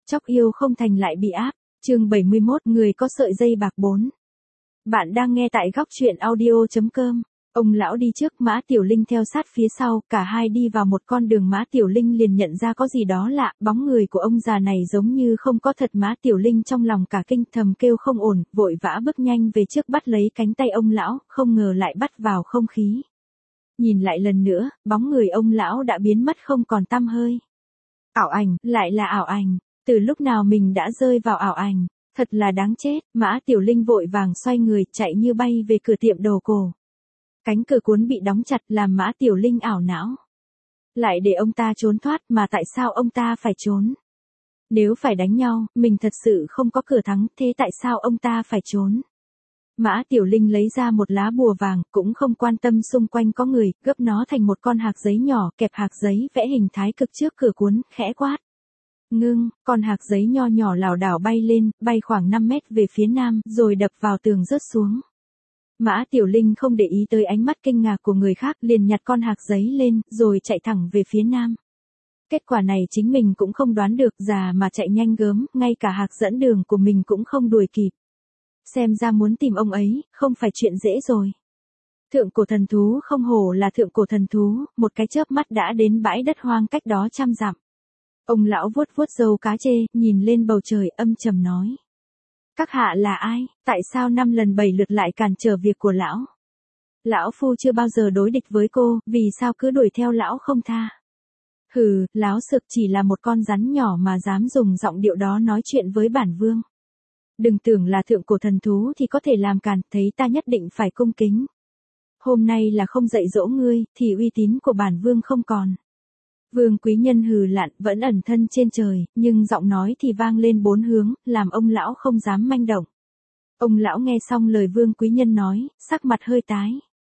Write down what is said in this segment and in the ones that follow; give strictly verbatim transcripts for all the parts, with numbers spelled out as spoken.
Chóc yêu không thành lại bị áp. Chương bảy mươi mốt, người có sợi dây bạc bốn. Bạn đang nghe tại góc truyện audio chấm com. Ông lão đi trước, Mã Tiểu Linh theo sát phía sau, cả hai đi vào một con đường. Mã Tiểu Linh liền nhận ra có gì đó lạ, bóng người của ông già này giống như không có thật. Mã Tiểu Linh trong lòng cả kinh, thầm kêu không ổn, vội vã bước nhanh về trước bắt lấy cánh tay ông lão, không ngờ lại bắt vào không khí. Nhìn lại lần nữa, bóng người ông lão đã biến mất không còn tăm hơi. Ảo ảnh, lại là ảo ảnh. Từ lúc nào mình đã rơi vào ảo ảnh, thật là đáng chết. Mã Tiểu Linh vội vàng xoay người, chạy như bay về cửa tiệm đồ cổ. Cánh cửa cuốn bị đóng chặt làm Mã Tiểu Linh ảo não. Lại để ông ta trốn thoát, mà tại sao ông ta phải trốn? Nếu phải đánh nhau, mình thật sự không có cửa thắng, thế tại sao ông ta phải trốn? Mã Tiểu Linh lấy ra một lá bùa vàng, cũng không quan tâm xung quanh có người, gấp nó thành một con hạc giấy nhỏ, kẹp hạc giấy vẽ hình thái cực trước cửa cuốn, khẽ quát. Ngưng, con hạc giấy nho nhỏ lảo đảo bay lên, bay khoảng năm mét về phía nam, rồi đập vào tường rớt xuống. Mã Tiểu Linh không để ý tới ánh mắt kinh ngạc của người khác, liền nhặt con hạc giấy lên, rồi chạy thẳng về phía nam. Kết quả này chính mình cũng không đoán được, già mà chạy nhanh gớm, ngay cả hạc dẫn đường của mình cũng không đuổi kịp. Xem ra muốn tìm ông ấy, không phải chuyện dễ rồi. Thượng cổ thần thú không hổ là thượng cổ thần thú, một cái chớp mắt đã đến bãi đất hoang cách đó trăm dặm. Ông lão vuốt vuốt râu cá chê, nhìn lên bầu trời âm trầm nói. Các hạ là ai, tại sao năm lần bảy lượt lại cản trở việc của lão? Lão phu chưa bao giờ đối địch với cô, vì sao cứ đuổi theo lão không tha? Hừ, láo sực chỉ là một con rắn nhỏ mà dám dùng giọng điệu đó nói chuyện với bản vương. Đừng tưởng là thượng cổ thần thú thì có thể làm cản, thấy ta nhất định phải cung kính. Hôm nay là không dạy dỗ ngươi, thì uy tín của bản vương không còn. Vương quý nhân hừ lạn, vẫn ẩn thân trên trời, nhưng giọng nói thì vang lên bốn hướng, làm ông lão không dám manh động. Ông lão nghe xong lời vương quý nhân nói, sắc mặt hơi tái.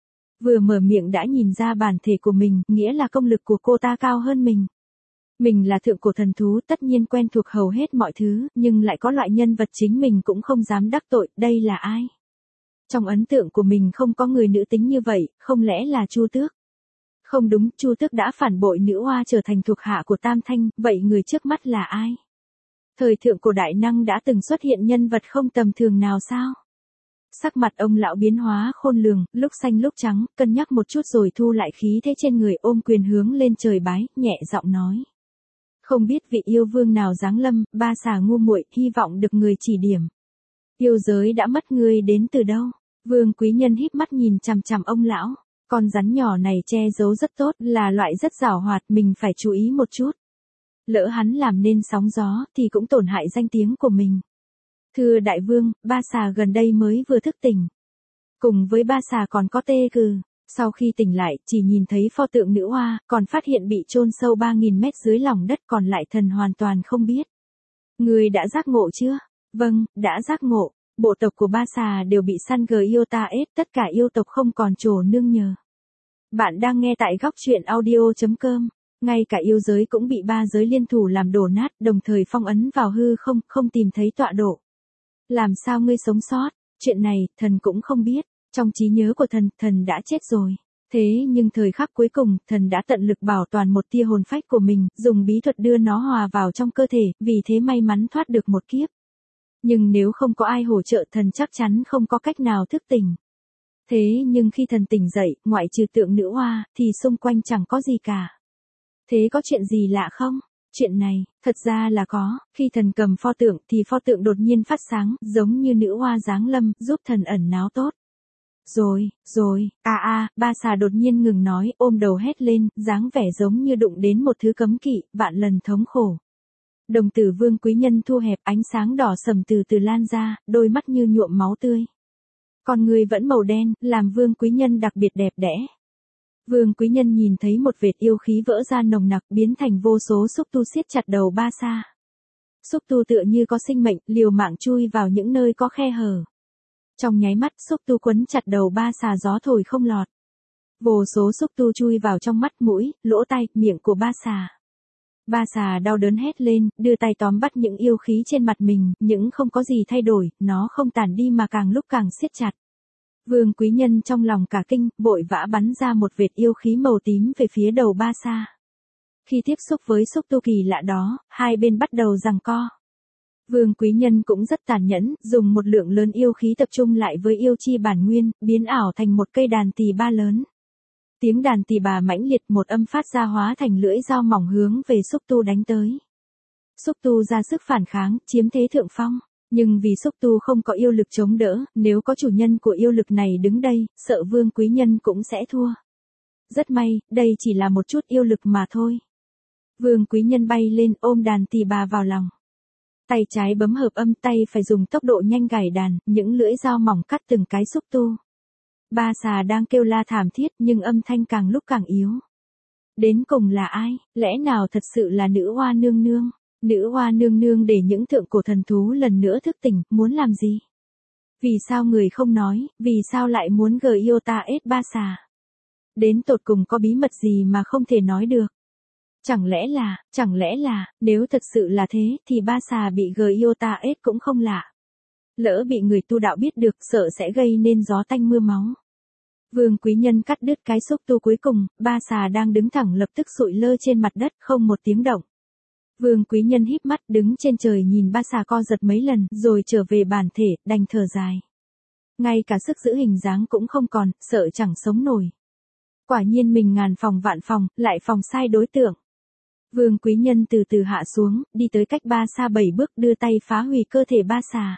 Vừa mở miệng đã nhìn ra bản thể của mình, nghĩa là công lực của cô ta cao hơn mình. Mình là thượng cổ thần thú, tất nhiên quen thuộc hầu hết mọi thứ, nhưng lại có loại nhân vật chính mình cũng không dám đắc tội, đây là ai? Trong ấn tượng của mình không có người nữ tính như vậy, không lẽ là Chu Tước? Không đúng, Chu Tước đã phản bội nữ oa trở thành thuộc hạ của Tam Thanh, vậy người trước mắt là ai? Thời thượng cổ đại năng đã từng xuất hiện nhân vật không tầm thường nào sao? Sắc mặt ông lão biến hóa khôn lường, lúc xanh lúc trắng, cân nhắc một chút rồi thu lại khí thế trên người, ôm quyền hướng lên trời bái, nhẹ giọng nói. Không biết vị yêu vương nào giáng lâm, ba xà ngu muội, hy vọng được người chỉ điểm. Yêu giới đã mất ngươi đến từ đâu? Vương quý nhân híp mắt nhìn chằm chằm ông lão. Con rắn nhỏ này che giấu rất tốt, là loại rất giảo hoạt, mình phải chú ý một chút. Lỡ hắn làm nên sóng gió, thì cũng tổn hại danh tiếng của mình. Thưa đại vương, ba xà gần đây mới vừa thức tỉnh. Cùng với ba xà còn có tê cừ. Sau khi tỉnh lại, chỉ nhìn thấy pho tượng nữ oa, còn phát hiện bị chôn sâu ba nghìn mét dưới lòng đất, còn lại thần hoàn toàn không biết. Người đã giác ngộ chưa? Vâng, đã giác ngộ. Bộ tộc của ba xà đều bị săn gờ yêu ta ết, tất cả yêu tộc không còn chỗ nương nhờ. Bạn đang nghe tại góc truyện audio chấm com. Ngay cả yêu giới cũng bị ba giới liên thủ làm đổ nát, đồng thời phong ấn vào hư không, không tìm thấy tọa độ. Làm sao ngươi sống sót? Chuyện này, thần cũng không biết. Trong trí nhớ của thần, thần đã chết rồi. Thế nhưng thời khắc cuối cùng, thần đã tận lực bảo toàn một tia hồn phách của mình, dùng bí thuật đưa nó hòa vào trong cơ thể, vì thế may mắn thoát được một kiếp. Nhưng nếu không có ai hỗ trợ, thần chắc chắn không có cách nào thức tỉnh. Thế nhưng khi thần tỉnh dậy, ngoại trừ tượng nữ oa, thì xung quanh chẳng có gì cả. Thế có chuyện gì lạ không? Chuyện này, thật ra là có, khi thần cầm pho tượng thì pho tượng đột nhiên phát sáng, giống như nữ oa giáng lâm, giúp thần ẩn náu tốt. Rồi, rồi, a a, ba xà đột nhiên ngừng nói, ôm đầu hét lên, dáng vẻ giống như đụng đến một thứ cấm kỵ, vạn lần thống khổ. Đồng tử vương quý nhân thu hẹp, ánh sáng đỏ sầm từ từ lan ra, đôi mắt như nhuộm máu tươi. Con người vẫn màu đen, làm vương quý nhân đặc biệt đẹp đẽ. Vương quý nhân nhìn thấy một vệt yêu khí vỡ ra nồng nặc, biến thành vô số xúc tu siết chặt đầu ba xà. Xúc tu tựa như có sinh mệnh, liều mạng chui vào những nơi có khe hở. Trong nháy mắt, xúc tu quấn chặt đầu ba xà, gió thổi không lọt. Vô số xúc tu chui vào trong mắt, mũi, lỗ tai, miệng của ba xà. Ba xà đau đớn hét lên, đưa tay tóm bắt những yêu khí trên mặt mình, nhưng không có gì thay đổi, nó không tản đi mà càng lúc càng siết chặt. Vương quý nhân trong lòng cả kinh, vội vã bắn ra một vệt yêu khí màu tím về phía đầu ba xà. Khi tiếp xúc với xúc tu kỳ lạ đó, hai bên bắt đầu giằng co. Vương Quý Nhân cũng rất tàn nhẫn, dùng một lượng lớn yêu khí tập trung lại với yêu chi bản nguyên, biến ảo thành một cây đàn tỳ ba lớn. Tiếng đàn tỳ bà mãnh liệt, một âm phát ra hóa thành lưỡi dao mỏng hướng về xúc tu đánh tới. Xúc tu ra sức phản kháng, chiếm thế thượng phong. Nhưng vì xúc tu không có yêu lực chống đỡ, nếu có chủ nhân của yêu lực này đứng đây, sợ Vương Quý Nhân cũng sẽ thua. Rất may, đây chỉ là một chút yêu lực mà thôi. Vương Quý Nhân bay lên ôm đàn tỳ bà vào lòng. Tay trái bấm hợp âm, tay phải dùng tốc độ nhanh gảy đàn, những lưỡi dao mỏng cắt từng cái xúc tu. Ba xà đang kêu la thảm thiết nhưng âm thanh càng lúc càng yếu. Đến cùng là ai, lẽ nào thật sự là nữ hoa nương nương? Nữ hoa nương nương để những thượng cổ thần thú lần nữa thức tỉnh, muốn làm gì? Vì sao người không nói, vì sao lại muốn gờ yêu ta ết ba xà? Đến tột cùng có bí mật gì mà không thể nói được? Chẳng lẽ là, chẳng lẽ là, nếu thật sự là thế, thì ba xà bị gờ yêu ta ết cũng không lạ. Lỡ bị người tu đạo biết được, sợ sẽ gây nên gió tanh mưa máu. Vương Quý Nhân cắt đứt cái xúc tu cuối cùng, ba xà đang đứng thẳng lập tức sụi lơ trên mặt đất, không một tiếng động. Vương Quý Nhân híp mắt đứng trên trời nhìn ba xà co giật mấy lần, rồi trở về bản thể, đành thở dài. Ngay cả sức giữ hình dáng cũng không còn, sợ chẳng sống nổi. Quả nhiên mình ngàn phòng vạn phòng, lại phòng sai đối tượng. Vương Quý Nhân từ từ hạ xuống, đi tới cách ba xà bảy bước, đưa tay phá hủy cơ thể ba xà.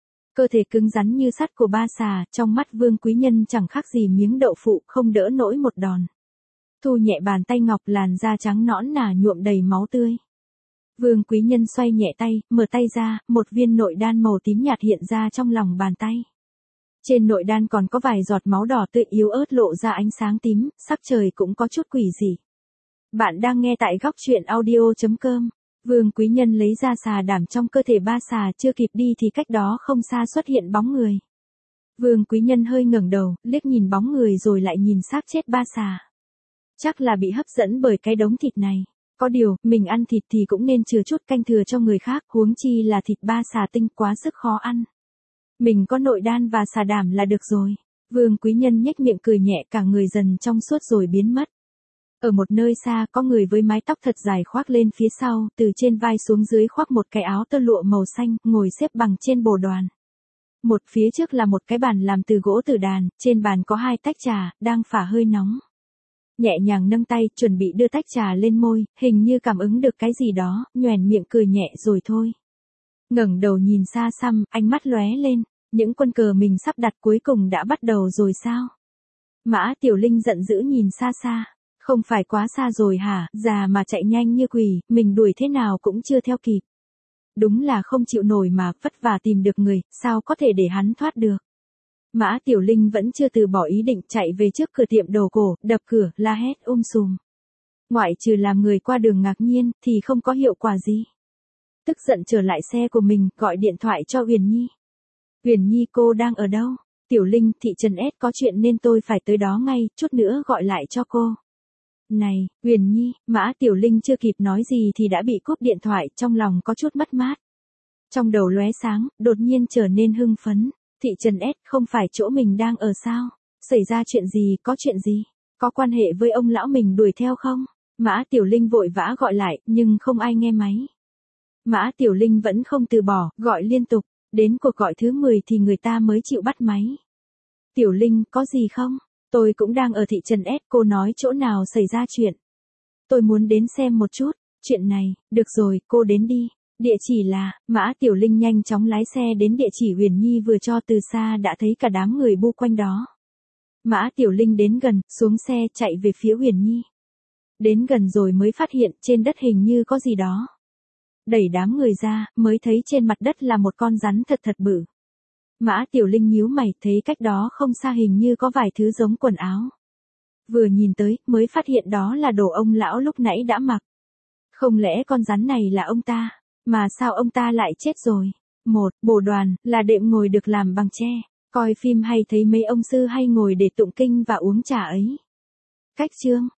Cơ thể cứng rắn như sắt của ba xà, trong mắt Vương Quý Nhân chẳng khác gì miếng đậu phụ, không đỡ nổi một đòn. Thu nhẹ bàn tay ngọc, làn da trắng nõn nà nhuộm đầy máu tươi. Vương Quý Nhân xoay nhẹ tay, mở tay ra, một viên nội đan màu tím nhạt hiện ra trong lòng bàn tay. Trên nội đan còn có vài giọt máu đỏ tươi yếu ớt lộ ra ánh sáng tím, sắc trời cũng có chút quỷ dị. Bạn đang nghe tại góc truyện audio chấm com. Vương Quý Nhân lấy ra xà đảm trong cơ thể ba xà, chưa kịp đi thì cách đó không xa xuất hiện bóng người. Vương Quý Nhân hơi ngẩng đầu, liếc nhìn bóng người rồi lại nhìn xác chết ba xà. Chắc là bị hấp dẫn bởi cái đống thịt này. Có điều, mình ăn thịt thì cũng nên chừa chút canh thừa cho người khác, huống chi là thịt ba xà tinh quá sức khó ăn. Mình có nội đan và xà đảm là được rồi. Vương Quý Nhân nhếch miệng cười nhẹ, cả người dần trong suốt rồi biến mất. Ở một nơi xa, có người với mái tóc thật dài khoác lên phía sau, từ trên vai xuống dưới khoác một cái áo tơ lụa màu xanh, ngồi xếp bằng trên bồ đoàn. Một phía trước là một cái bàn làm từ gỗ tử đàn, trên bàn có hai tách trà, đang phả hơi nóng. Nhẹ nhàng nâng tay, chuẩn bị đưa tách trà lên môi, hình như cảm ứng được cái gì đó, nhoẻn miệng cười nhẹ rồi thôi. Ngẩng đầu nhìn xa xăm, ánh mắt lóe lên, những quân cờ mình sắp đặt cuối cùng đã bắt đầu rồi sao? Mã Tiểu Linh giận dữ nhìn xa xa, không phải quá xa rồi hả, già mà chạy nhanh như quỷ, mình đuổi thế nào cũng chưa theo kịp. Đúng là không chịu nổi mà, vất vả tìm được người, sao có thể để hắn thoát được. Mã Tiểu Linh vẫn chưa từ bỏ ý định, chạy về trước cửa tiệm đồ cổ, đập cửa, la hét um sùm. Ngoại trừ làm người qua đường ngạc nhiên, thì không có hiệu quả gì. Tức giận trở lại xe của mình, gọi điện thoại cho Uyển Nhi. Uyển Nhi, cô đang ở đâu? Tiểu Linh, thị trấn S có chuyện nên tôi phải tới đó ngay, chút nữa gọi lại cho cô. Này, Uyển Nhi, Mã Tiểu Linh chưa kịp nói gì thì đã bị cúp điện thoại, trong lòng có chút mất mát. Trong đầu lóe sáng, đột nhiên trở nên hưng phấn. Thị trấn S không phải chỗ mình đang ở sao? Xảy ra chuyện gì, có chuyện gì? Có quan hệ với ông lão mình đuổi theo không? Mã Tiểu Linh vội vã gọi lại, nhưng không ai nghe máy. Mã Tiểu Linh vẫn không từ bỏ, gọi liên tục. Đến cuộc gọi thứ mười thì người ta mới chịu bắt máy. Tiểu Linh, có gì không? Tôi cũng đang ở thị trấn S, cô nói chỗ nào xảy ra chuyện. Tôi muốn đến xem một chút. Chuyện này, được rồi, cô đến đi. Địa chỉ là, Mã Tiểu Linh nhanh chóng lái xe đến địa chỉ Uyển Nhi vừa cho, từ xa đã thấy cả đám người bu quanh đó. Mã Tiểu Linh đến gần, xuống xe, chạy về phía Uyển Nhi. Đến gần rồi mới phát hiện, trên đất hình như có gì đó. Đẩy đám người ra, mới thấy trên mặt đất là một con rắn thật thật bự. Mã Tiểu Linh nhíu mày, thấy cách đó không xa hình như có vài thứ giống quần áo. Vừa nhìn tới, mới phát hiện đó là đồ ông lão lúc nãy đã mặc. Không lẽ con rắn này là ông ta? Mà sao ông ta lại chết rồi? Một, bồ đoàn, là đệm ngồi được làm bằng tre. Coi phim hay thấy mấy ông sư hay ngồi để tụng kinh và uống trà ấy. Cách chương,